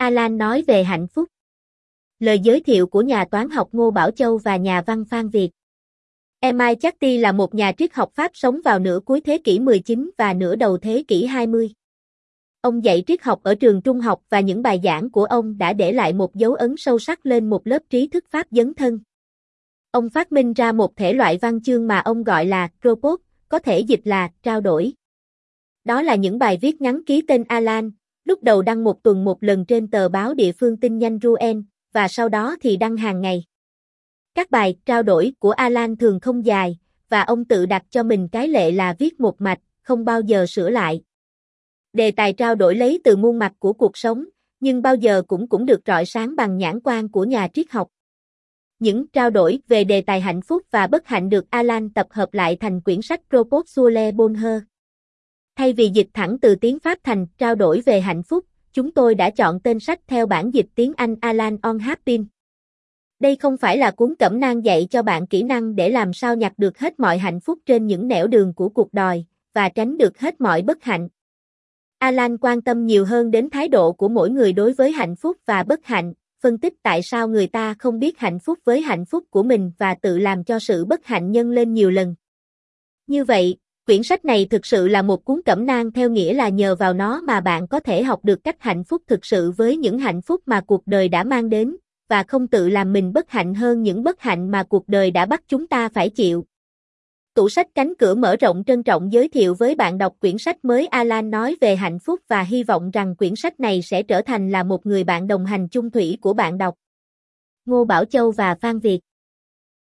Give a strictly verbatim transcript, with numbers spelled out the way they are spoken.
Alan nói về hạnh phúc. Lời giới thiệu của nhà toán học Ngô Bảo Châu và nhà văn Phan Việt. Emile Chartier là một nhà triết học Pháp sống vào nửa cuối thế kỷ mười chín và nửa đầu thế kỷ hai mươi. Ông dạy triết học ở trường trung học và những bài giảng của ông đã để lại một dấu ấn sâu sắc lên một lớp trí thức Pháp dấn thân. Ông phát minh ra một thể loại văn chương mà ông gọi là propos, có thể dịch là trao đổi. Đó là những bài viết ngắn ký tên Alan, lúc đầu đăng một tuần một lần trên tờ báo địa phương tin nhanh Rouen, và sau đó thì đăng hàng ngày. Các bài trao đổi của Alan thường không dài, và ông tự đặt cho mình cái lệ là viết một mạch, không bao giờ sửa lại. Đề tài trao đổi lấy từ muôn mặt của cuộc sống, nhưng bao giờ cũng cũng được rọi sáng bằng nhãn quan của nhà triết học. Những trao đổi về đề tài hạnh phúc và bất hạnh được Alan tập hợp lại thành quyển sách Propos sur le bonheur. Thay vì dịch thẳng từ tiếng Pháp thành trao đổi về hạnh phúc, chúng tôi đã chọn tên sách theo bản dịch tiếng Anh Alan on Happiness. Đây không phải là cuốn cẩm nang dạy cho bạn kỹ năng để làm sao nhặt được hết mọi hạnh phúc trên những nẻo đường của cuộc đời, và tránh được hết mọi bất hạnh. Alan quan tâm nhiều hơn đến thái độ của mỗi người đối với hạnh phúc và bất hạnh, phân tích tại sao người ta không biết hạnh phúc với hạnh phúc của mình và tự làm cho sự bất hạnh nhân lên nhiều lần. Như vậy, quyển sách này thực sự là một cuốn cẩm nang theo nghĩa là nhờ vào nó mà bạn có thể học được cách hạnh phúc thực sự với những hạnh phúc mà cuộc đời đã mang đến, và không tự làm mình bất hạnh hơn những bất hạnh mà cuộc đời đã bắt chúng ta phải chịu. Tủ sách cánh cửa mở rộng trân trọng giới thiệu với bạn đọc quyển sách mới Alan nói về hạnh phúc và hy vọng rằng quyển sách này sẽ trở thành là một người bạn đồng hành chung thủy của bạn đọc. Ngô Bảo Châu và Phan Việt.